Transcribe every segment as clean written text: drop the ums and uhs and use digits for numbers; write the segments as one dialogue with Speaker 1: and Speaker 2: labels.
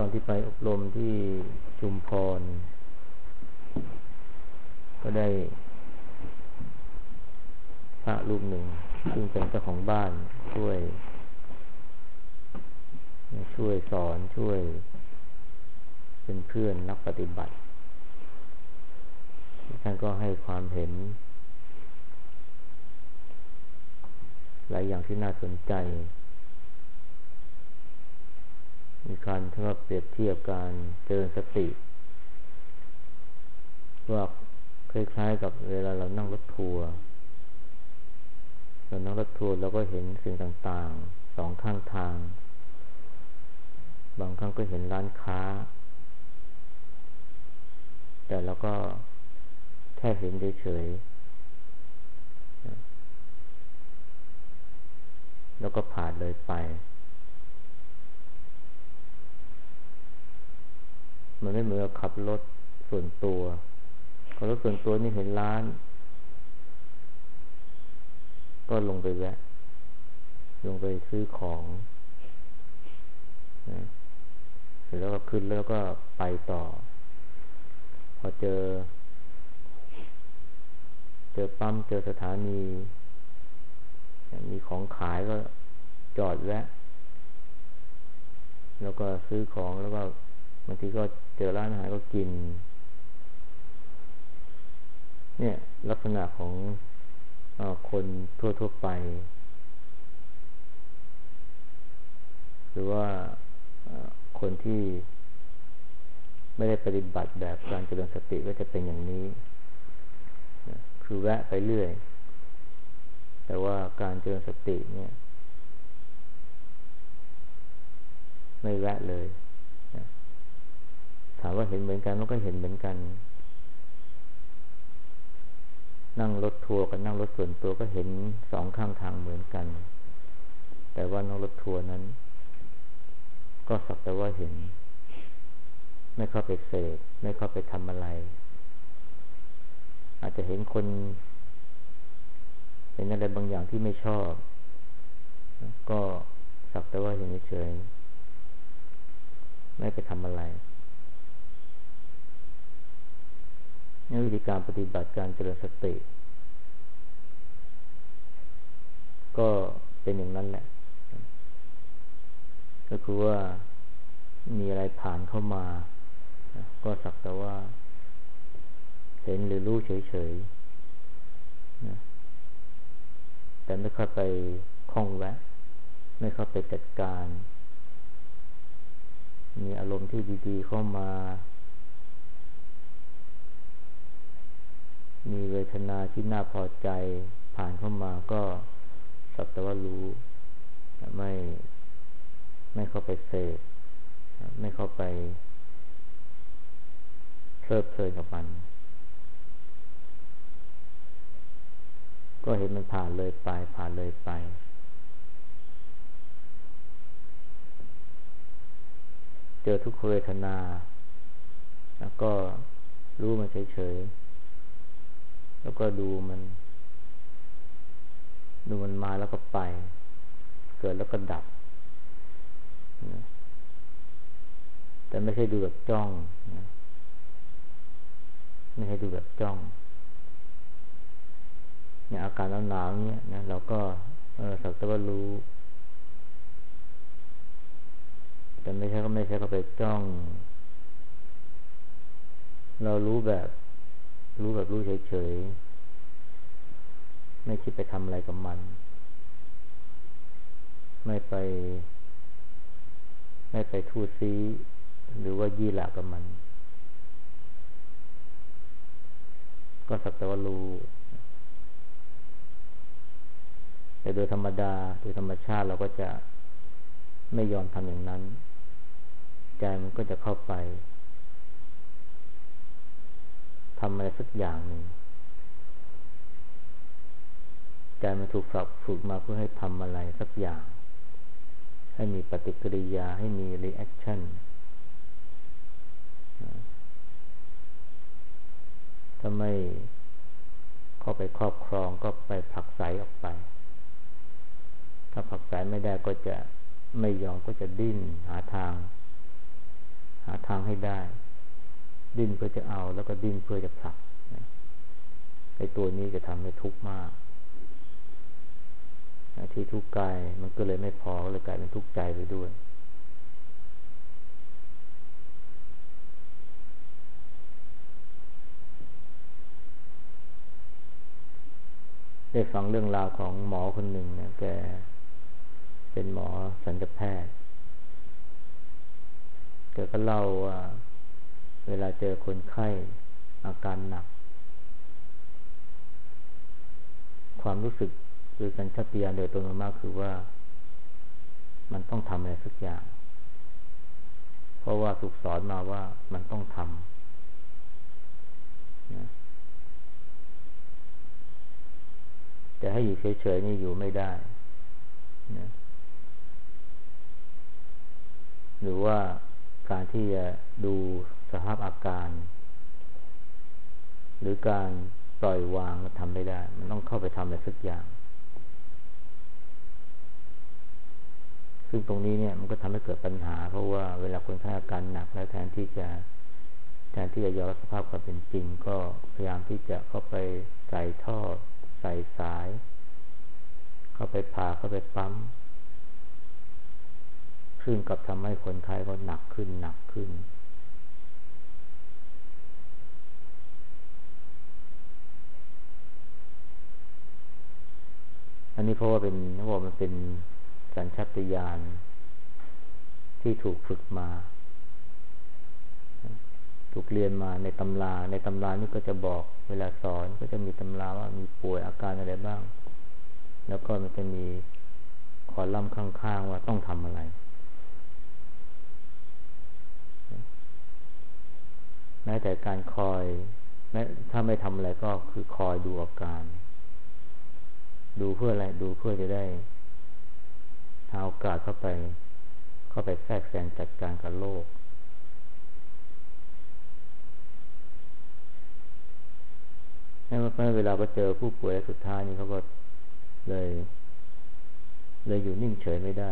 Speaker 1: อนที่ไปอบรมที่ชุมพรก็ได้พระรูปหนึ่งซึ่งเป็นเจ้าของบ้านช่วยสอนช่วยเป็นเพื่อนนักปฏิบัติท่านก็ให้ความเห็นหลายอย่างที่น่าสนใจมีการเปรียบเทียบการเจริญสติว่าคล้ายๆกับเวลาเรานั่งรถทัวร์เราก็เห็นสิ่งต่างๆสองข้างทางบางครั้งก็เห็นร้านค้าแต่เราก็แค่เห็นเฉยๆแล้วก็ผ่านเลยไปมันไม่เหมือนกับขับรถส่วนตัวขับรถส่วนตัวนี่เห็นร้านก็ลงไปแวะลงไปซื้อของนะเสร็จแล้วก็ขึ้นแล้วก็ไปต่อพอเจอปั๊มเจอสถานีมีของขายก็จอดแวะแล้วก็ซื้อของแล้วก็บางทีก็เจอร้านอาหารก็กินเนี่ยลักษณะของคนทั่วไปหรือว่าคนที่ไม่ได้ปฏิบัติแบบการเจริญสติก็จะเป็นอย่างนี้คือแวะไปเรื่อยแต่ว่าการเจริญสติเนี่ยไม่แวะเลยถามว่าเห็นเหมือนกันมันก็เห็นเหมือนกันนั่งรถทัวร์กับนั่งรถส่วนตัวก็เห็นสองข้างทางเหมือนกันแต่ว่านั่งรถทัวร์นั้นก็สักแต่ว่าเห็นไม่เข้าไปเสพไม่เข้าไปทำอะไรอาจจะเห็นคนเห็นอะไรบางอย่างที่ไม่ชอบก็สักแต่ว่าเห็นเฉยไม่ไปทำอะไรนี่วิธีการปฏิบัติการเจริญสติก็เป็นอย่างนั้นแหละก็คือว่ามีอะไรผ่านเข้ามาก็สักแต่ว่าเห็นหรือรู้เฉยๆแต่ไม่เข้าไปคล้องแวะไม่เข้าไปจัดการมีอารมณ์ที่ดีๆเข้ามามีเวทนาที่น่าพอใจผ่านเข้ามาก็สักแต่ว่ารู้ไม่เข้าไปเสพไม่เข้าไปเพลิดเพลินกับมันก็เห็นมันผ่านเลยไปเจอทุกขเวทนาแล้วก็รู้มันเฉยๆแล้วก็ดูมันมาแล้วก็ไปเกิดแล้วก็ดับแต่ไม่ใช่ดูแบบจ้องไม่ใช่ดูแบบจ้องเนี่ยอาการหนาวๆเนี่ยนะเราก็สักแต่ว่ารู้แต่ไม่ใช่เข้าไปจ้องเรารู้แบบรู้เฉยๆไม่คิดไปทำอะไรกับมันไม่ไปทู่ซีหรือว่ายี่หละกับมันก็สักแต่ว่ารู้แต่โดยธรรมชาติเราก็จะไม่ยอมทำอย่างนั้นใจมันก็จะเข้าไปทำอะไรสักอย่างหนึ่งใจมันถูกฝึกมาเพื่อให้ทำอะไรสักอย่างให้มีปฏิกิริยาให้มีรีแอคชั่นถ้าไม่เข้าไปครอบครองก็ไปผลักไสออกไปถ้าผลักไสไม่ได้ก็จะไม่ยอมก็จะดิ้นหาทางหาทางให้ได้ดิ้นเพื่อจะเอาแล้วก็ดิ้นเพื่อจะผลักไอ้ตัวนี้จะทำให้ทุกข์มากที่ทุกข์กายมันก็เลยไม่พอเลยกลายเป็นทุกข์ใจไปด้วยได้ฟังเรื่องราวของหมอคนหนึ่งนะแกเป็นหมอสัญญแพทย์แกก็เล่าว่าเวลาเจอคนไข้อาการหนักความรู้สึกคือสัญชาตญาณโดยตรงมากคือว่ามันต้องทำอะไรสักอย่างเพราะว่าถูกสอนมาว่ามันต้องทำนะแต่ให้อยู่เฉยๆนี่อยู่ไม่ได้นะหรือว่าการที่จะดูสภาพอาการหรือการปล่อยวางทำไม่ได้มันต้องเข้าไปทำอะไรสักอย่างซึ่งตรงนี้เนี่ยมันก็ทำให้เกิดปัญหาเพราะว่าเวลาคนไข้อาการหนักแล้วแทนที่จะยอมรับสภาพความเป็นจริงก็พยายามที่จะเข้าไปใส่ท่อใส่สายเข้าไปผ่าเข้าไปปั๊มซึ่งกับทำให้คนไข้ก็หนักขึ้นอันนี้เพราะว่ามันเป็นสัญชาตญาณที่ถูกฝึกมาถูกเรียนมาในตำรานี่ก็จะบอกเวลาสอนก็จะมีตำราว่ามีป่วยอาการอะไรบ้างแล้วก็มันจะมีคอลัมน์ข้างๆว่าต้องทำอะไรแม้แต่การคอยถ้าไม่ทำอะไรก็คือคอยดูอาการดูเพื่ออะไรดูเพื่อจะได้หาโอกาสเข้าไปแทรกแซงจัดการกับโรคให้เวลาไปเจอผู้ป่วยสุดท้ายนี่เขาก็เลยอยู่นิ่งเฉยไม่ได้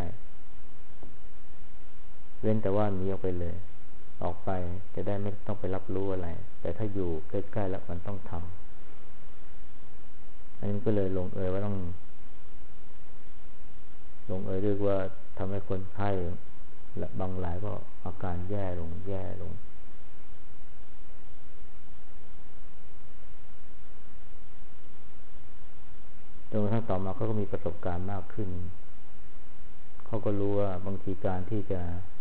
Speaker 1: เว้นแต่ว่าหนีออกไปเลยออกไปจะได้ไม่ต้องไปรับรู้อะไรแต่ถ้าอยู่ใกล้ๆแล้วมันต้องทำอันนี้ก็เลยลงเอยว่าต้องเรียกว่าทำให้คนไข้และบางรายก็อาการแย่ลงจนกระทั่งต่อมาเขาก็มีประสบการณ์มากขึ้นเขาก็รู้ว่าบางทีการที่จะ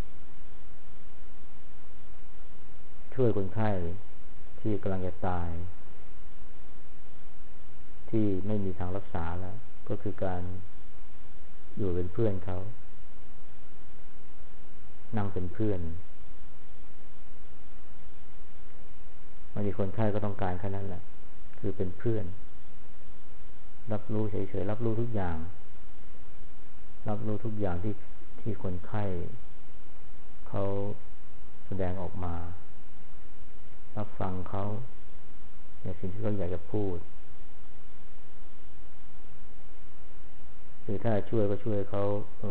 Speaker 1: ช่วยคนไข้ที่กำลังจะตายที่ไม่มีทางรักษาแล้วก็คือการอยู่เป็นเพื่อนเขานั่งเป็นเพื่อนบางทีคนไข้ก็ต้องการแค่นั้นแหละคือเป็นเพื่อนรับรู้เฉยๆรับรู้ทุกอย่างที่คนไข้เขาแสดงออกมารับฟังเขาในสิ่งที่เขาอยากจะพูดคือถ้าช่วยก็ช่วยเขา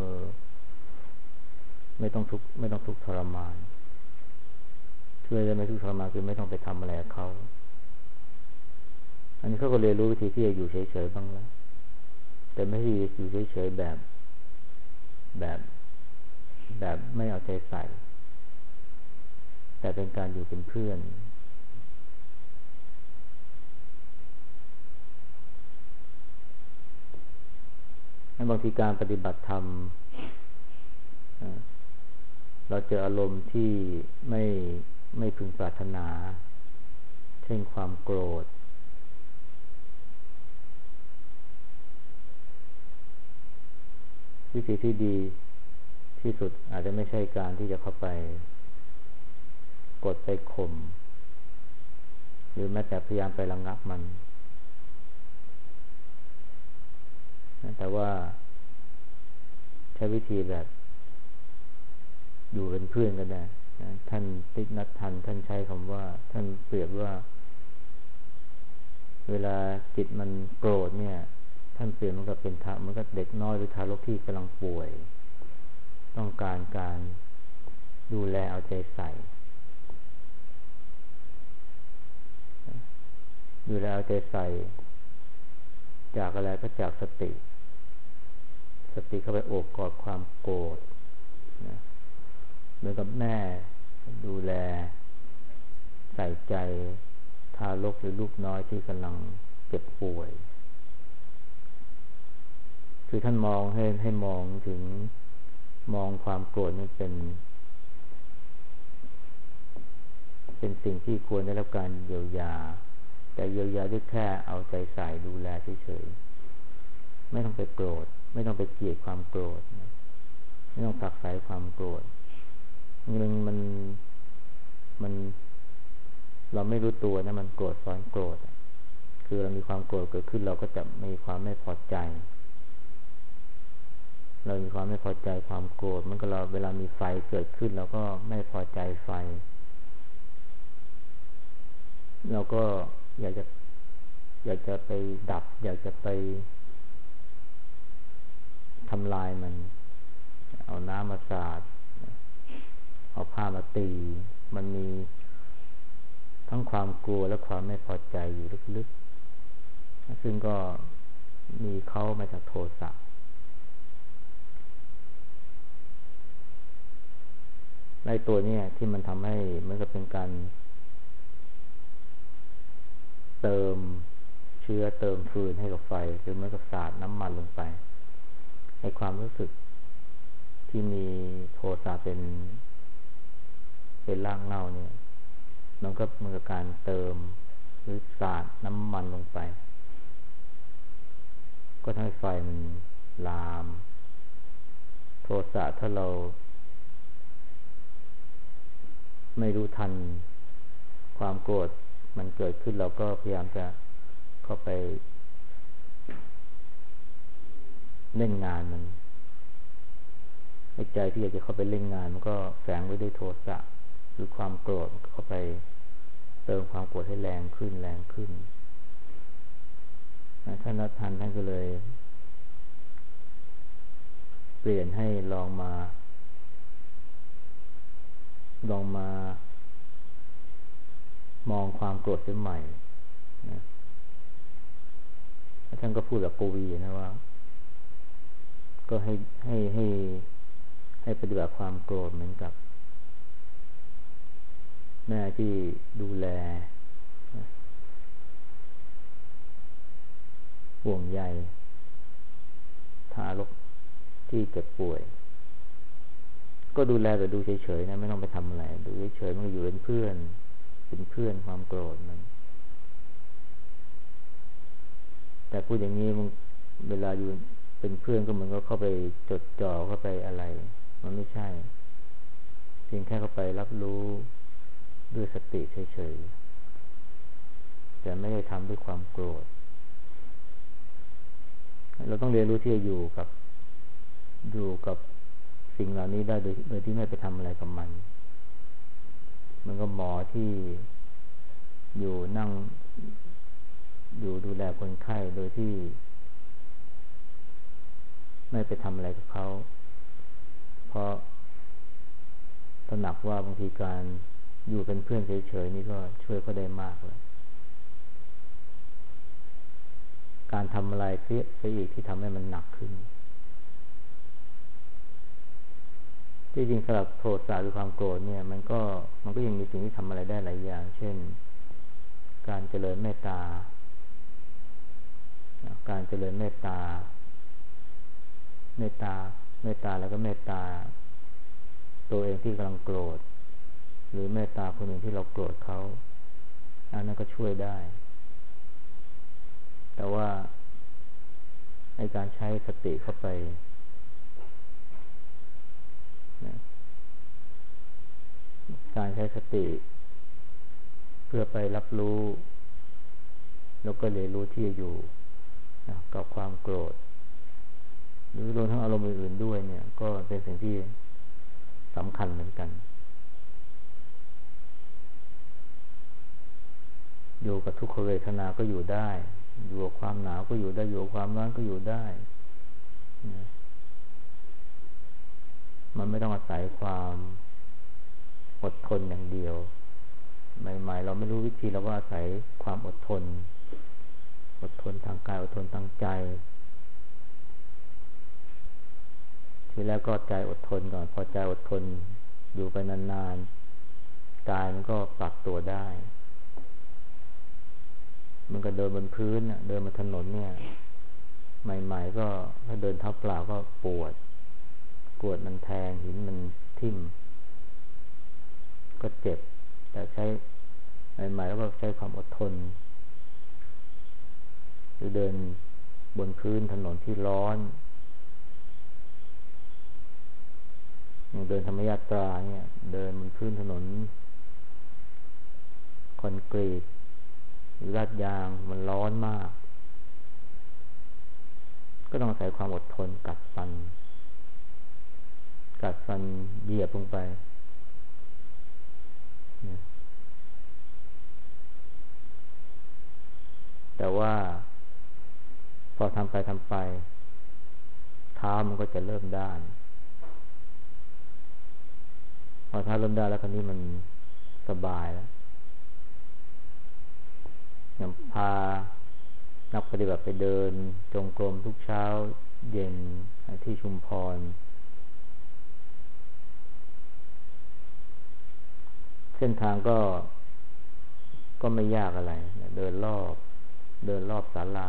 Speaker 1: ไม่ต้องทุกข์ทรมานช่วยได้ไม่ทุกข์ทรมานคือไม่ต้องไปทำอะไรกับเขาอันนี้เขาก็เรียนรู้วิธีที่จะอยู่เฉยๆบ้างแล้วแต่ไม่ใช่อยู่เฉยๆแบบไม่เอาใจใส่แต่เป็นการอยู่เป็นเพื่อนบางทีการปฏิบัติธรรมเราเจออารมณ์ที่ไม่พึงปรารถนาเช่นความโกรธวิธีที่ดีที่สุดอาจจะไม่ใช่การที่จะเข้าไปกดไปข่มหรือแม้แต่พยายามไประงับมันแต่ว่าใช้วิธีแบบอยู่เป็นเพื่อนกันได้ท่านติ๊กนัททันท่านใช้คำว่าท่านเปรียบว่าเวลาจิตมันโกรธเนี่ยท่านเปรียบมันก็เป็นเหมือนกับเด็กน้อยหรือทารกที่กำลังป่วยต้องการการดูแลเอาใจใส่ดูแลเอาใจใส่จากอะไรก็จากสติเข้าไปโอบกอดความโกรธนะเหมือนกับแม่ดูแลใส่ใจทารกหรือลูกน้อยที่กำลังเจ็บป่วยคือท่านมองให้มองถึงมองความโกรธนี่เป็นสิ่งที่ควรได้รับการเยียวยาแต่เยียวยาด้วยแค่เอาใจใส่ดูแลเฉยๆไม่ต้องไปโกรธไม่ต้องไปเกลียดความโกรธไม่ต้องผลักไสความโกรธมันเราไม่รู้ตัวนะมันโกรธซ้อนโกรธคือเรามีความโกรธเกิดขึ้นเราก็จะมีความไม่พอใจเรามีความไม่พอใจความโกรธมันก็เราเวลามีไฟเกิดขึ้นเราก็ไม่พอใจไฟเราก็อยากจะไปดับอยากจะไปทำลายมันเอาน้ำมาสาดเอาผ้ามาตีมันมีทั้งความกลัวและความไม่พอใจอยู่ลึกๆซึ่งก็มีเขามาจากโทสะในตัวนี้ที่มันทำให้เหมือนกับเป็นการเติมเชื้อเติมฟืนให้กับไฟหรือเหมือนกับสาดน้ำมันลงไปให้ความรู้สึกที่มีโทสะเป็นรากเหง้าเนี่ยมันก็เหมือนกับการเติมหรือสาดน้ำมันลงไปก็ทำให้ไฟมันลามโทสะถ้าเราไม่รู้ทันความโกรธมันเกิดขึ้นเราก็พยายามจะเข้าไปเล่นงานมันใจที่อยากจะเข้าไปเล่นงานมันก็แฝงไว้ด้วยโทสะหรือความโกรธเข้าไปเติมความโกรธให้แรงขึ้นท่านนัททันท่านก็เลยเปลี่ยนให้ลองมามองความโกรธเสียใหม่นะท่านก็พูดแบบกวีนะว่าก็ให้ปฏิบัติความโกรธเหมือนกับแม่ที่ดูแลห่วงใยทารกที่เจ็บป่วยก็ดูแลแต่ดูเฉยๆนะไม่ต้องไปทำอะไรดูเฉยๆมันก็อยู่เป็นเพื่อนความโกรธมันแต่พูดอย่างนี้มันเวลาอยู่เป็นเพื่อนก็เหมือนก็เข้าไปจดจ่อเข้าไปอะไรมันไม่ใช่เพียงแค่เข้าไปรับรู้ด้วยสติเฉยๆแต่ไม่ได้ทำด้วยความโกรธเราต้องเรียนรู้ที่จะอยู่กับสิ่งเหล่านี้ได้โดยที่ไม่ไปทำอะไรกับมันมันก็หมอที่นั่งดูแลคนไข้โดยที่ไม่ไปทำอะไรกับเขาเพราะตระหนักว่าบางทีการอยู่เป็นเพื่อนเฉยๆนี่ก็ช่วยเขาได้มากเลยการทำอะไรเสียอีกที่ทำให้มันหนักขึ้นจริงๆสำหรับโทสะหรือความโกรธเนี่ยมันก็ยังมีสิ่งที่ทำอะไรได้หลายอย่างเช่นการเจริญเมตตาแล้วก็เมตตาตัวเองที่กำลังโกรธหรือเมตตาคนอื่นที่เราโกรธเขาอันนั้นก็ช่วยได้แต่ว่าในการใช้สติเข้าไปการใช้สติเพื่อไปรับรู้แล้วก็เรียนรู้ที่จะอยู่กับความโกรธหรือรวมทั้งอารมณ์อื่นๆด้วยเนี่ยก็เป็นสิ่งที่สำคัญเหมือนกันอยู่กับทุกขเวทนาก็อยู่ได้อยู่กับความหนาวก็อยู่ได้อยู่กับความร้อนก็อยู่ได้มันไม่ต้องอาศัยความอดทนอย่างเดียวใหม่ๆเราไม่รู้วิธีเราก็อาศัยความอดทนทางกายอดทนทางใจทีแรกก็ใจอดทนก่อนพอใจอดทนอยู่ไปนานๆกายมันก็ปรับตัวได้มันก็เดินบนพื้นเดินบนถนนเนี่ยใหม่ๆก็ถ้าเดินเท้าเปล่าก็ปวดมันแทงหินมันทิ่มก็เจ็บแต่ใช้ใหม่ๆแล้วก็ใช้ความอดทนหรือเดินบนพื้นถนนที่ร้อนอย่างเดินธรรมยาตราเนี่ยเดินบนพื้นถนนคอนกรีตหรือลาดยางมันร้อนมากก็ต้องอาศัยความอดทนกัดฟันเหยียบลงไปแต่ว่าพอทำไปเท้ามันก็จะเริ่มด้านพอเท้าเริ่มด้านแล้วคราวนี้มันสบายแล้วอย่างพานักปฏิบัติไปเดินจงกรมทุกเช้าเย็นที่ชุมพรเส้นทางก็ไม่ยากอะไรเดินรอบศาลา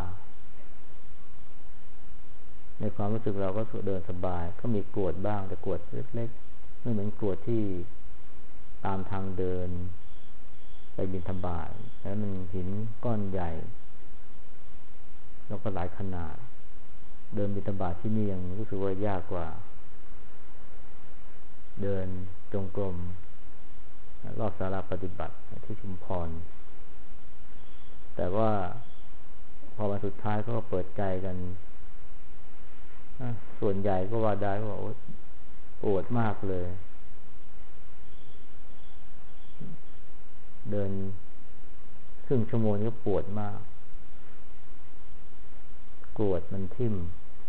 Speaker 1: ในความรู้สึกเราก็เดินสบายก็มีกรวดบ้างแต่กรวดเล็กๆไม่เหมือนกรวดที่ตามทางเดินไปบิณฑบาตแล้วมันหินก้อนใหญ่แล้วก็หลายขนาดเดินบิณฑบาตที่นี่ยังรู้สึกว่ายากกว่าเดินจงกรมรอบศาลาปฏิบัติที่ชุมพรแต่ว่าพอมาสุดท้ายก็เปิดใจกันส่วนใหญ่ก็ว่าได้ก็บอกปวดมากเลยเดินครึ่งชั่วโมงนี้ก็ปวดมากกรวดมันทิ่ม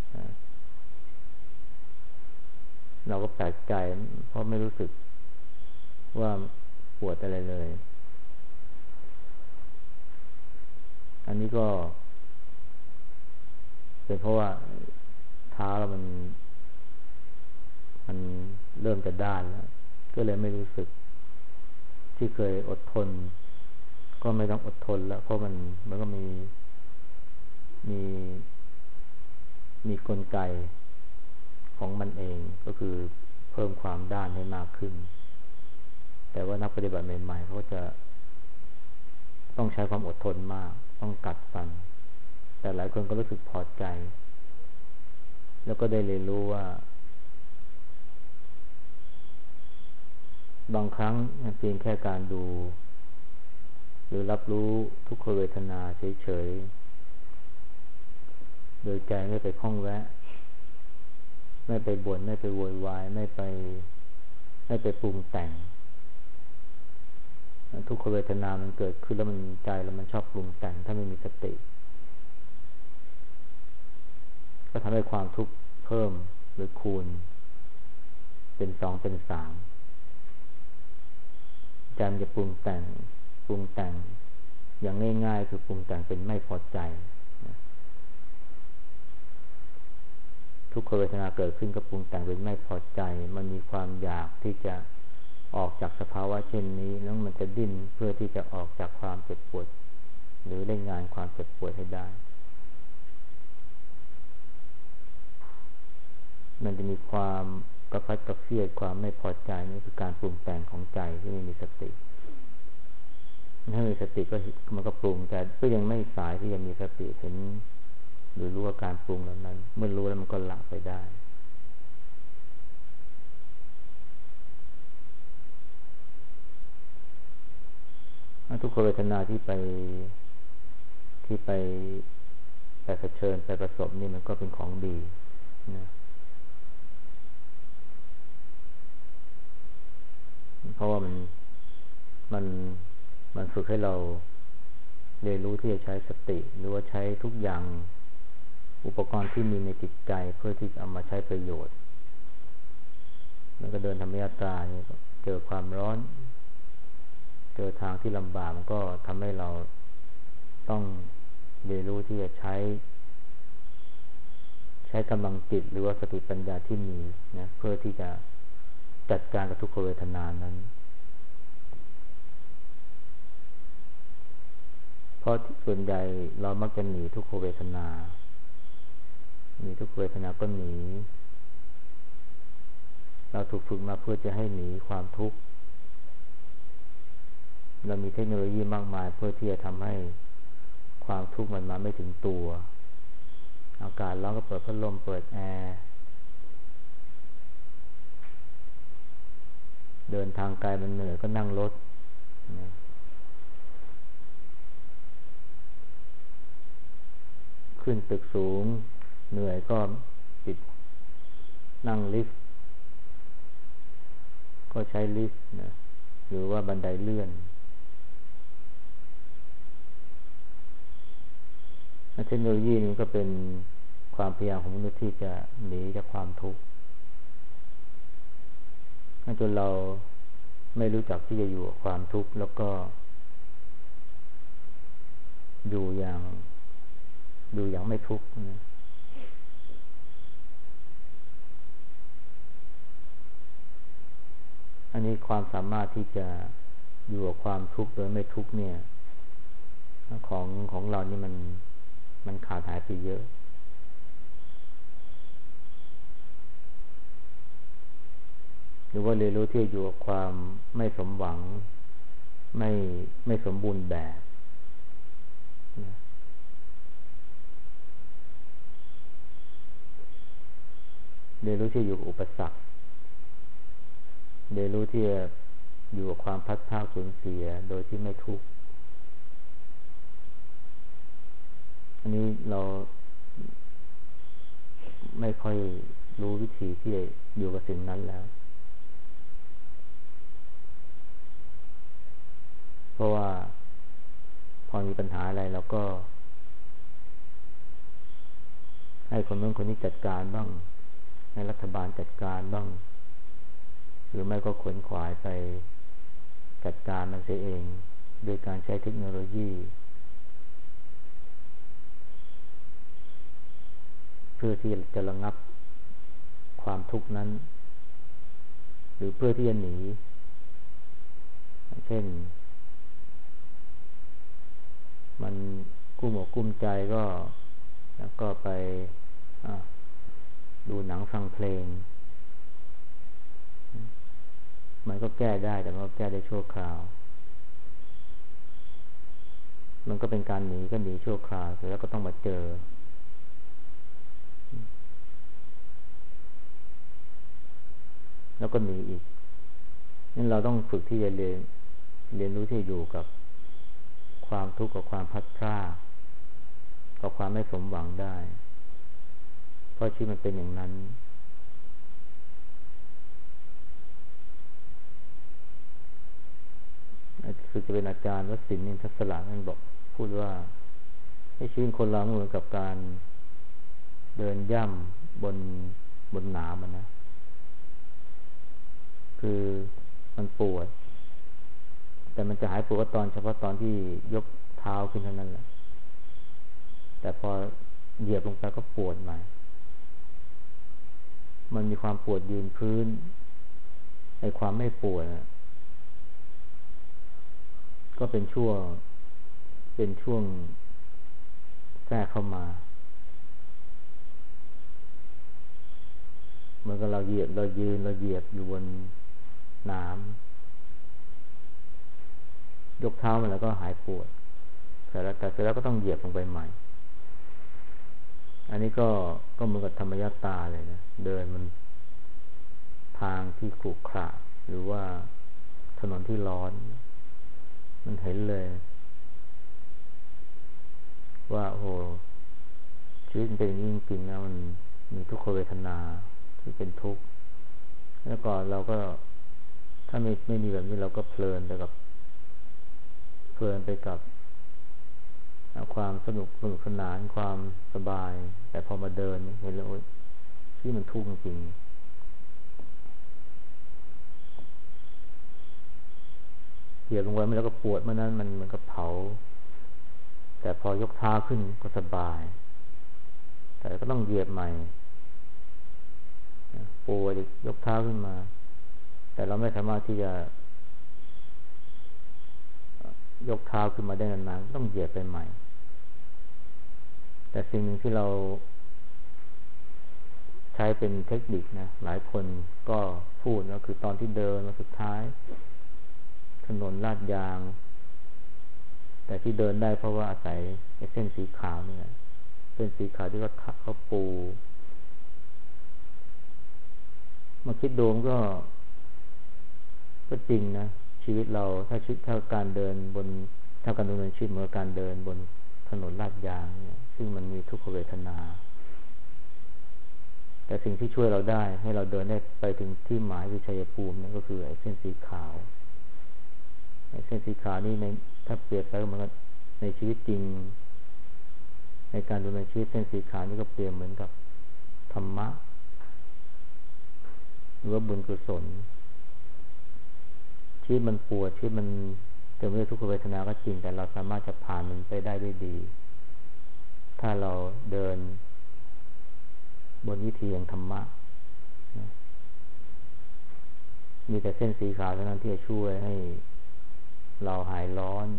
Speaker 1: เราก็แปลกใจเพราะไม่รู้สึกว่าปวดอะไรเลยอันนี้ก็เป็นเพราะว่าเท้าเรามันเริ่มจะด้านแล้วก็เลยไม่รู้สึกที่เคยอดทนก็ไม่ต้องอดทนแล้วเพราะมันก็มีกลไกของมันเองก็คือเพิ่มความด้านให้มากขึ้นแต่ว่านักปฏิบัติใหม่ๆเขาจะต้องใช้ความอดทนมากต้องกัดฟันแต่หลายคนก็รู้สึกพอใจแล้วก็ได้เรียนรู้ว่าบางครั้งเพียงแค่การดูหรือรับรู้ทุกขเวทนาเฉยๆโดยใจไม่ไปข้องแวะไม่ไปบ่นไม่ไปโวยวายไม่ไปปรุงแต่งทุกขเวทนามันเกิดขึ้นแล้วมันใจแล้วมันชอบปรุงแต่งถ้าไม่มีสติก็ทำให้ความทุกข์เพิ่มหรือคูณเป็น2เป็น3ใจมันจะปรุงแต่งอย่างง่ายๆคือปรุงแต่งเป็นไม่พอใจทุกขเวทนาเกิดขึ้นก็ปรุงแต่งเป็นไม่พอใจมันมีความอยากที่จะออกจากสภาวะเช่นนี้แล้วมันจะดิ้นเพื่อที่จะออกจากความเจ็บปวดหรือเล่นงานความเจ็บปวดให้ได้มันจะมีความกระฟัดกระเฟียดความไม่พอใจนี่คือการปรุงแต่งของใจที่ไม่มีสติถ้ามีสติก็มันก็ปรุงแต่ก็ยังไม่สายที่จะมีสติเห็นหรือรู้ว่าการปรุงเหล่านั้นเมื่อรู้แล้วมันก็ละไปได้ทุกขเวทนาที่ไปเผชิญไปประสบนี่มันก็เป็นของดีนะเพราะว่ามันฝึกให้เราเรียนรู้ที่จะใช้สติหรือว่าใช้ทุกอย่างอุปกรณ์ที่มีในจิตใจเพื่อที่จะเอามาใช้ประโยชน์แล้วก็เดินธรรมยาตรานี่เจอความร้อนเจอทางที่ลำบากมันก็ทำให้เราต้องเรียนรู้ที่จะใช้กำลังจิตหรือว่าสติปัญญาที่มีนะเพื่อที่จะจัดการกับทุกขเวทนานั้นเพราะส่วนใหญ่เรามักจะหนีทุกขเวทนาก็หนีเราถูกฝึกมาเพื่อจะให้หนีความทุกข์เรามีเทคโนโลยีมากมายเพื่อที่จะทำให้ความทุกข์มันมาไม่ถึงตัวอากาศร้อนก็เปิดพัดลมเปิดแอร์เดินทางไกลมันเหนื่อยก็นั่งรถนะขึ้นตึกสูงเหนื่อยก็ปิดนั่งลิฟต์ก็ใช้ลิฟต์นะหรือว่าบันไดเลื่อนเทคโนโลยีนี้ก็เป็นความพยายามของมนุษย์ที่จะหนีจากความทุกข์จนเราไม่รู้จักที่จะอยู่กับความทุกข์แล้วก็อยู่อย่างไม่ทุกข์นะอันนี้ความสามารถที่จะอยู่กับความทุกข์โดยไม่ทุกข์เนี่ยของเรานี่มันขาดหายไปเยอะหรือว่าเรียนรู้ที่จะอยู่กับความไม่สมหวังไม่สมบูรณ์แบบนะเรียนรู้ที่จะอยู่กับอุปสรรคเรียนรู้ที่จะอยู่กับความพัดพรากสูญเสียโดยที่ไม่ทุกข์อันนี้เราไม่ค่อยรู้วิธีที่จะอยู่กับสิ่งนั้นแล้วเพราะว่าพอมีปัญหาอะไรเราก็ให้คนนู้นคนนี้จัดการบ้างให้รัฐบาลจัดการบ้างหรือไม่ก็ขวนขวายไปจัดการมันเสียเองโดยการใช้เทคโนโลยีเพื่อที่จะระงับความทุกข์นั้นหรือเพื่อที่จะหนีเช่นมันกุ้มอกกุ้มใจก็ไปดูหนังฟังเพลงมันก็แก้ได้แต่มันก็แก้ได้ชั่วคราวมันก็เป็นการหนีก็หนีชั่วคราวเสร็จแล้วก็ต้องมาเจอแล้วก็หนีอีกนั่นเราต้องฝึกที่จะเรียนรู้ที่จะอยู่กับความทุกข์กับความพัดพรากกับความไม่สมหวังได้เพราะชีวิตมันเป็นอย่างนั้นคือจะเป็นอาจารย์วสินทร์นินทศละท่านบอกพูดว่าให้ชีวิตคนเราเหมือนกับการเดินย่ำบนหนามนะคือมันปวดแต่มันจะหายปวดเฉพาะตอนที่ยกเท้าขึ้นเท่านั้นแหละแต่พอเหยียบลงไปก็ปวดใหม่มันมีความปวดยืนพื้นไอ้ความไม่ปวดก็เป็นช่วงแทรกเข้ามาเมื่อเรายืนเราเหยียบอยู่บนน้ำยกเท้ามันแล้วก็หายปวดเสร็จแล้วก็ต้องเหยียบลงไปใหม่อันนี้ก็เหมือนกับธรรมยตาเลยนะเดินมันทางที่ขรุขระหรือว่าถนนที่ร้อนมันเห็นเลยว่าโอ้ชีวิตมันเป็นอย่างนี้จริงๆนะมันมีทุกขเวทนาที่เป็นทุกข์แล้วก็เราก็ถ้าไม่มีแบบนี้เราก็เพลินไปกับความสนุกสนานความสบายแต่พอมาเดินเห็นแล้วที่มันทุกข์จริงเหยียบลงไปมันแล้วก็ปวดเมื่อนั้นมันก็เผาแต่พอยกเท้าขึ้นก็สบายแต่ก็ต้องเหยียบใหม่ปวดยกเท้าขึ้นมาแต่เราไม่สามารถที่จะยกเท้าขึ้นมาได้นานๆต้องเหยียบไปใหม่แต่สิ่งหนึ่งที่เราใช้เป็นเทคนิคนะหลายคนก็พูดก็คือตอนที่เดินมาสุดท้ายถนนลาดยางแต่ที่เดินได้เพราะว่าอาศัยเส้นสีขาวนี่แหละเส้นสีขาวที่เขาปูมาคิดดูก็จริงนะชีวิตเราถ้าการเดินบนถ้าการดำเนินชีวิตเหมือนการเดินบนถนนลาดยางเนี่ยซึ่งมันมีทุกขเวทนาแต่สิ่งที่ช่วยเราได้ให้เราเดินได้ไปถึงที่หมายคือชัยภูมินั่นก็คือไอ้เส้นสีขาวไอ้เส้นสีขาวนี่ถ้าเปรียบไปก็เหมือนกับในชีวิตจริงในการดำเนินชีวิตเส้นสีขาวนี่ก็เปรียบเหมือนกับธรรมะหรือว่าบุญกุศลชีวิตมันปวดชีวิตมันเต็มไปด้วยทุกขเวทนาก็จริงแต่เราสามารถจะผ่านมันไปได้ด้วยดีถ้าเราเดินบนวิธีแห่งธรรมะมีแต่เส้นสีขาวเท่านั้นที่จะช่วยให้เราหายร้อน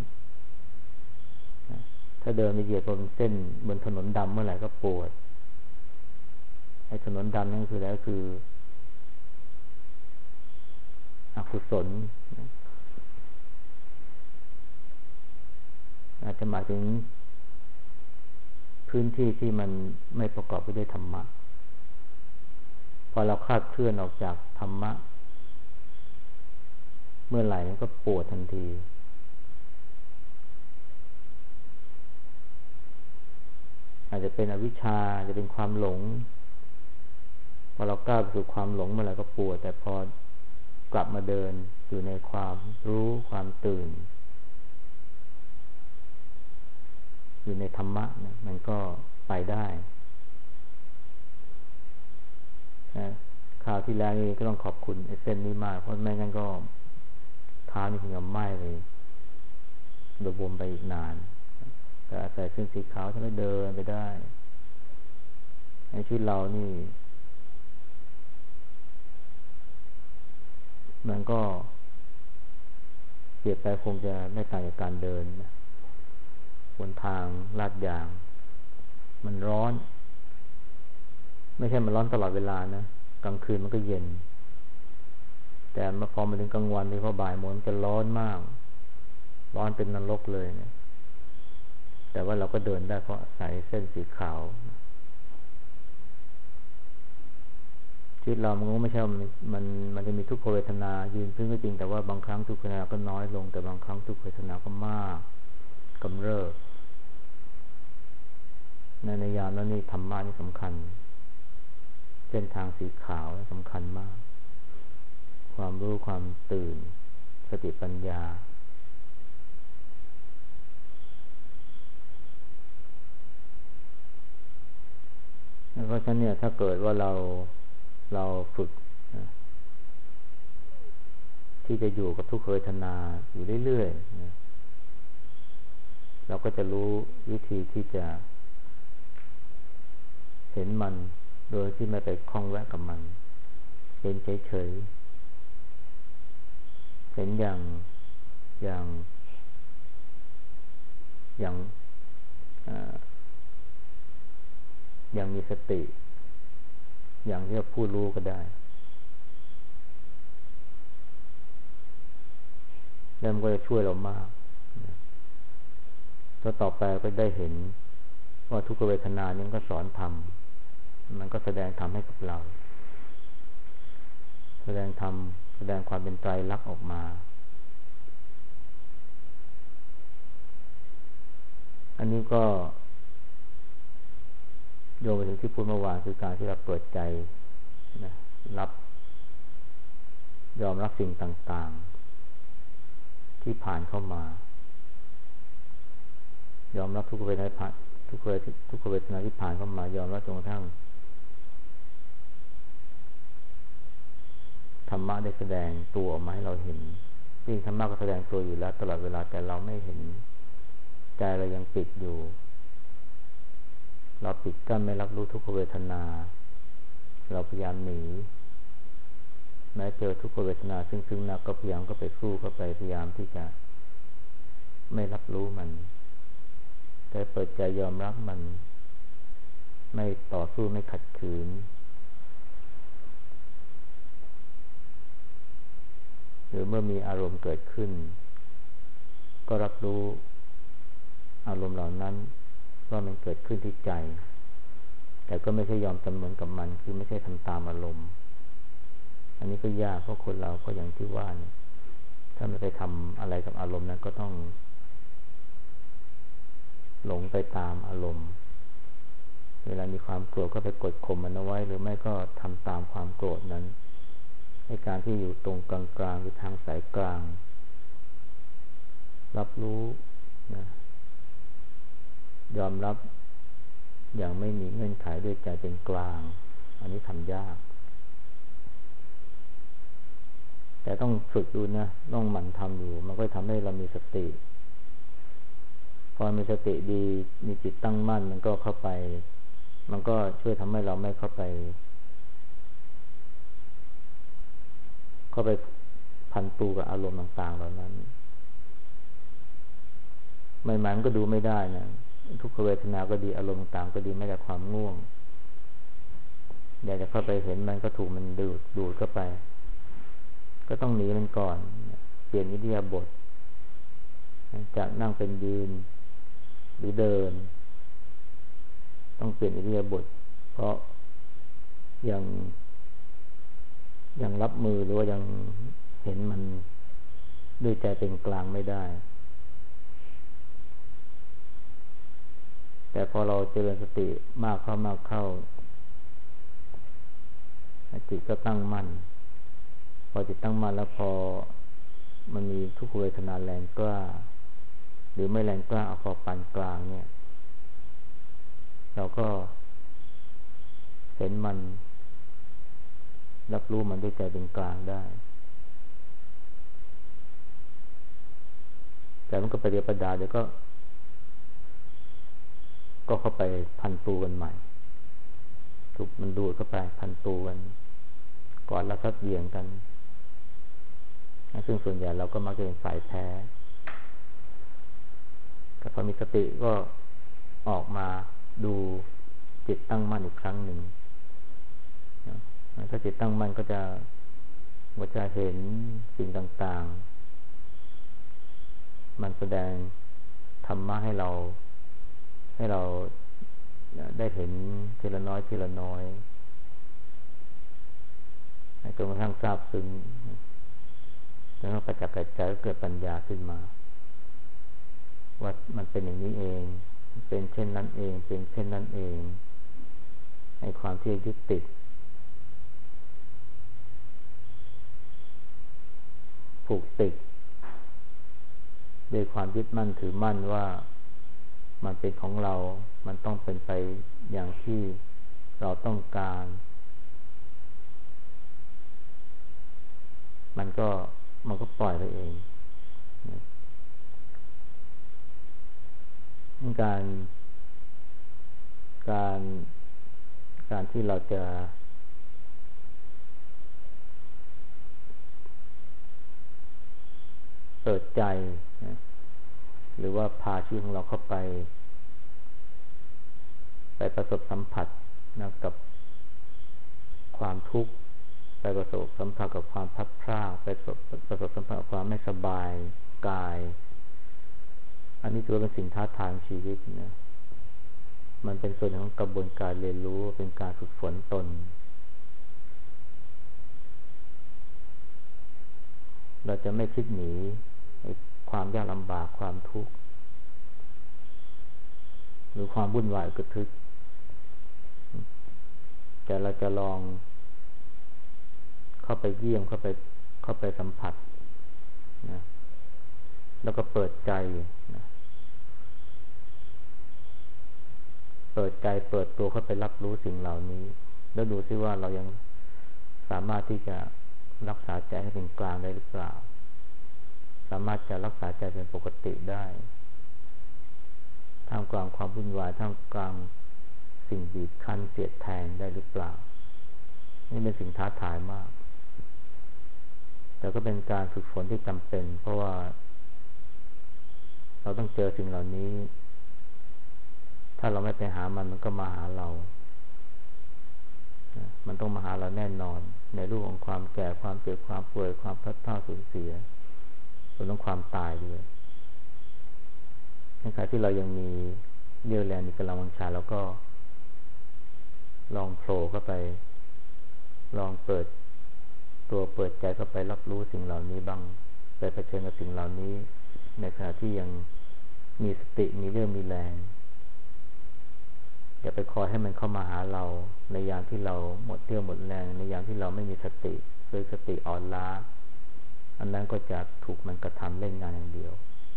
Speaker 1: ถ้าเดินไปเหยียบบนเส้นบนถนนดำเมื่อไหร่ก็ปวดไอ้ถนนดำนั่นคืออะไรก็คืออกุศลอาจจะหมายถึงพื้นที่ที่มันไม่ประกอบไปด้วยธรรมะพอเราคลาดเคลื่อนออกจากธรรมะเมื่อไหร่ก็ปวดทันทีอาจจะเป็นอวิชชาจะเป็นความหลงพอเราก้าวไปสู่ความหลงเมื่อไหร่ก็ปวดแต่พอกลับมาเดินอยู่ในความรู้ความตื่นอยู่ในธรรมะนะมันก็ไปได้นะคราวที่แล้วนี่ก็ต้องขอบคุณเส้นนี้มากเพราะไม่งั้นก็เท้านี่คงจะไหม้เลยโดยบวมไปอีกนานแต่อาศัยเส้นสีขาวทำให้เดินไปได้ในชีวิตเรานี่มันก็เปรียบไปคงจะไม่ต่างจากการเดินนะบนทางลาดยางมันร้อนไม่ใช่มันร้อนตลอดเวลานะกลางคืนมันก็เย็นแต่พอมาถึงกลางวันนี่พอบ่ายโมงมันจะร้อนมากร้อนเป็นนรกเลยนะแต่ว่าเราก็เดินได้เพราะอาศัยเส้นสีขาวชีวิตเรามันก็ไม่ใช่มันจะมีทุกขเวทนายืนพื้นก็จริงแต่ว่าบางครั้งทุกขเวทนาก็น้อยลงแต่บางครั้งทุกขเวทนาก็มากกำเริบในยามนั้นนี่ธรรมะนี่สำคัญเส้นทางสีขาวสำคัญมากความรู้ความตื่นสติปัญญาเพราะฉะนั้นเนี่ยถ้าเกิดว่าเราฝึกที่จะอยู่กับทุกขเวทนาอยู่เรื่อยๆนะเราก็จะรู้วิธีที่จะเห็นมันโดยที่ไม่ไปคล้องแวะกับมันเห็นเฉยๆเห็นอย่างมีสติอย่างที่ผู้รู้ก็ได้แล้วมันก็จะช่วยเรามากแล้วต่อไปก็ได้เห็นว่าทุกขเวทนานี้ก็สอนธรรมมันก็แสดงธรรมให้กับเราแสดงธรรมแสดงความเป็นไตรลักษณ์ออกมาอันนี้ก็โยงไปถึงที่พูดเมื่อวานคือการที่เราเปิดใจนะยอมรับสิ่งต่างๆที่ผ่านเข้ามายอมรับทุกขเวทนาทุกขเวทนาที่ผ่านเข้ามายอมรับจนกระทั่งธรรมะได้แสดงตัวออกมาให้เราเห็นจริงธรรมะก็แสดงตัวอยู่แล้วตลอดเวลาแต่เราไม่เห็นใจเรายังปิดอยู่เราปิดกั้นไม่รับรู้ทุกขเวทนาเราพยายามหนีแม้เจอทุกขเวทนาซึ่งหนักก็พยายามก็ไปสู้ก็ไปพยายามที่จะไม่รับรู้มันแต่เปิดใจยอมรับมันไม่ต่อสู้ไม่ขัดขืนหรือเมื่อมีอารมณ์เกิดขึ้นก็รับรู้อารมณ์เหล่านั้นว่ามันเกิดขึ้นที่ใจแต่ก็ไม่ใช่ยอมจำนนกับมันคือไม่ใช่ทำตามอารมณ์อันนี้ก็ยากเพราะคนเราก็อย่างที่ว่าเนี่ยถ้าไม่ไปทำอะไรกับอารมณ์นั้นก็ต้องหลงไปตามอารมณ์เวลามีความโกรธก็ไปกดข่มมันเอาไว้หรือไม่ก็ทำตามความโกรธนั้นในการที่อยู่ตรงกลางๆหรือทางสายกลางรับรู้นะยอมรับอย่างไม่มีเงื่อนไขด้วยใจเป็นกลางอันนี้ทำยากแต่ต้องฝึกดูนะต้องหมั่นทำอยู่มันก็ทำให้เรามีสติพอมีสติดีมีจิตตั้งมั่นมันก็เข้าไปมันก็ช่วยทำให้เราไม่เข้าไปพันปูกับอารมณ์ต่างๆเหล่านั้นใหม่ๆมันก็ดูไม่ได้นะทุกขเวทนาก็ดีอารมณ์ต่างก็ดีไม่แต่ความง่วงอยากจะเข้าไปเห็นมันก็ถูกมันดูดเข้าไปก็ต้องหนีมันก่อนเปลี่ยนอิริยาบถจากนั่งเป็นยืนหรือเดินต้องเปลี่ยนอิริยาบถเพราะยังรับมือหรือว่ายังเห็นมันด้วยใจเป็นกลางไม่ได้แต่พอเราเจริญสติมากเข้าจิตก็ตั้งมั่นพอจิตตั้งมั่นแล้วพอมันมีทุกขเวทนาแรงกล้าหรือไม่แรงกล้าเอาพอปานกลางเนี่ยเราก็เห็นมันรับรู้มันด้วยใจเป็นกลางได้แต่มันก็ไปเรียบประดาเดี๋ยวก็เข้าไปพันปูกันใหม่ถูกมันดูดเข้าไปพันปูกันก่อนแล้วก็เบี่ยงกันซึ่งส่วนใหญ่เราก็มักจะเป็นฝ่ายแพ้แต่พอมีสติก็ออกมาดูจิตตั้งมั่นอีกครั้งหนึ่งถ้าจิตตั้งมั่นก็จะเห็นสิ่งต่างๆมันแสดงธรรมะให้เราได้เห็นทีละน้อยจนกระทั่งทราบซึ้งแล้วก็ประจักษ์แก่ใจก็เกิดปัญญาขึ้นมาว่ามันเป็นอย่างนี้เองเป็นเช่นนั้นเองเป็นเช่นนั้นเองให้ความที่ยึดติดผูกติดด้วยความยึดมั่นถือมั่นว่ามันเป็นของเรามันต้องเป็นไปอย่างที่เราต้องการมันก็ปล่อยไปเองการที่เราจะเปิดใจหรือว่าพาชีวิตของเราเข้าไปประสบสัมผัสนะกับความทุกข์ไปประสบสัมผัสกับความพลัดพรากไปประสบสัมผัสกับความไม่สบายกายอันนี้ถือเป็นสิ่งท้าทายชีวิตนะมันเป็นส่วนของกระบวนการเรียนรู้เป็นการฝึกฝนตนเราจะไม่คิดหนีความยากลำบากความทุกข์หรือความวุ่นวายกระทึกแต่เราจะลองเข้าไปเยี่ยมเข้าไปสัมผัสนะแล้วก็เปิดใจนะเปิดใจเปิดตัวเข้าไปรับรู้สิ่งเหล่านี้แล้วดูซิว่าเรายังสามารถที่จะรักษาใจให้เป็นกลางได้หรือเปล่าสามารถจะรักษาใจเป็นปกติได้ท่ามกลางความวุ่นวายท่ามกลางสิ่งบีบคั้นเสียดแทงได้หรือเปล่านี่เป็นสิ่งท้าทายมากแต่ก็เป็นการฝึกฝนที่จำเป็นเพราะว่าเราต้องเจอสิ่งเหล่านี้ถ้าเราไม่ไปหามันก็มาหาเรามันต้องมาหาเราแน่นอนในรูปของความแก่ความเจ็บความป่วยความพลัดพรากสูญเสียรวมทั้งความตายด้วยในขณะที่เรายังมีเรี่ยวแรงมีกำลังวังชาแล้วก็ลองโผล่เข้าไปลองเปิดตัวเปิดใจเข้าไปรับรู้สิ่งเหล่านี้บ้างไปเผชิญกับสิ่งเหล่านี้ในขณะที่ยังมีสติมีเรื่องมีแรงอย่าไปคอยให้มันเข้ามาหาเราในยามที่เราหมดเรี่ยวหมดแรงในยามที่เราไม่มีสติคือสติอ่อนล้าอันนั้นก็จะถูกมันกระทำเล่นงานอย่างเดียว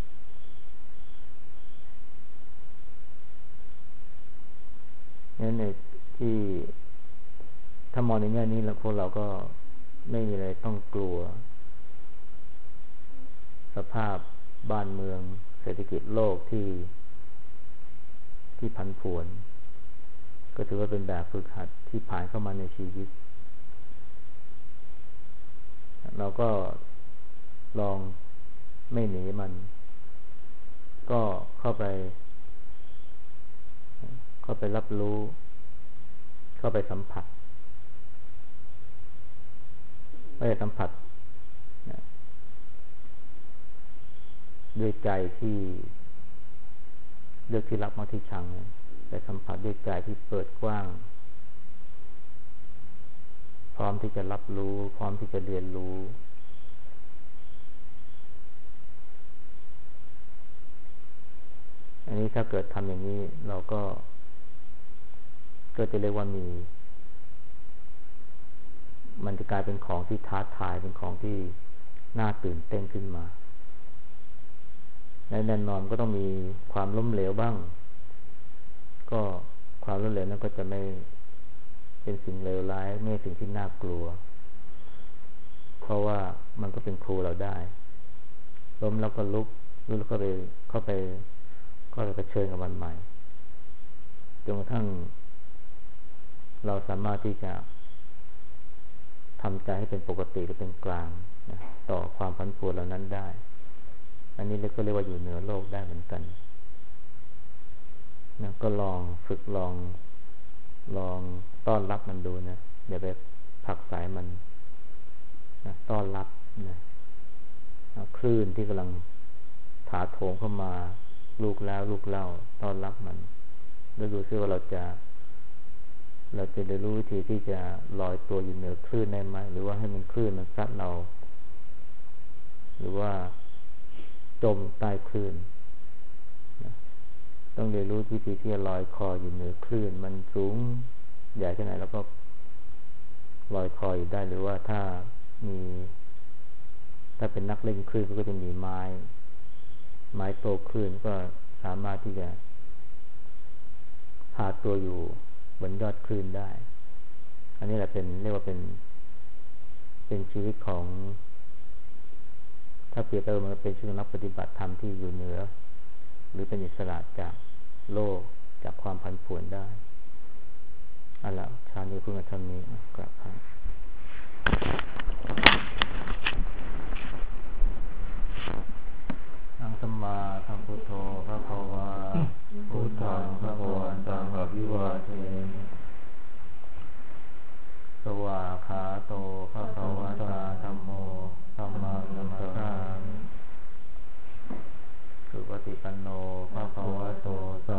Speaker 1: นั่นในที่ถ้ามองในแง่นี้แล้วพวกเราก็ไม่มีอะไรต้องกลัวสภาพบ้านเมืองเศรษฐกิจโลกที่ผันผวนก็ถือว่าเป็นแบบฝึกหัดที่ผ่านเข้ามาในชีวิตเราก็ลองไม่หนีมันก็เข้าไปรับรู้เข้าไปสัมผัสไม่ได้สัมผัสด้วยใจที่เลือกที่รักมากที่ชังแต่สัมผัสด้วยใจที่เปิดกว้างพร้อมที่จะรับรู้พร้อมที่จะเรียนรู้อันนี้ถ้าเกิดทำอย่างนี้เราก็จะเรียกว่ามันจะกลายเป็นของที่ท้าทายเป็นของที่น่าตื่นเต้นขึ้นมาแน่นอนก็ต้องมีความล้มเหลวบ้างก็ความล้มเหลวนั้นก็จะไม่เป็นสิ่งเลวร้ายไม่เป็นสิ่งที่น่ากลัวเพราะว่ามันก็เป็นครูเราได้ล้มแล้วก็ลุกแล้วก็เข้าไปเผชิญกับมันใหม่จนกระทั่งเราสามารถที่จะทำใจให้เป็นปกติหรือเป็นกลางต่อความผันผวนเหล่านั้นได้อันนี้ก็เรียกว่าอยู่เหนือโลกได้เหมือนกันนะก็ลองฝึกลองต้อนรับมันดูนะอย่าไปผลักไสมันนะต้อนรับนะคลื่นที่กำลังถาโถมเข้ามาลูกแล้วลูกเล่าต้อนรับมันแล้วดูซิว่าเราจะได้รู้วิธีที่จะลอยตัวอยู่เหนือคลื่นได้ไหมหรือว่าให้มันคลื่นมันซัดเราหรือว่าจมใต้คลื่นต้องเรียนรู้วิธีที่จะลอยคออยู่เหนือคลื่นมันสูงใหญ่แค่ไหนแล้วก็ลอยคออยู่ได้หรือว่าถ้าเป็นนักเล่นคลื่นก็จะมีไม้โตคลื่นก็สามารถที่จะพาตัวอยู่บนยอดคลื่นได้อันนี้แหละเรียกว่าเป็นชีวิตของถ้าเปรียบไปมันเป็นชีวิตนักปฏิบัติธรรมที่อยู่เหนือหรือเป็นอิสระจากโลกจากความผันผวนได้เอาล่ะชานี้พูดกันเท่านี้กราบพระอังสัมมาสัมพุทโธภควาพุทธังภควันตังอภิวาเทมิสวากขาโตภควตาธัมโมธัมมังนัมสสามิสุปฏิปันโนภควโตสา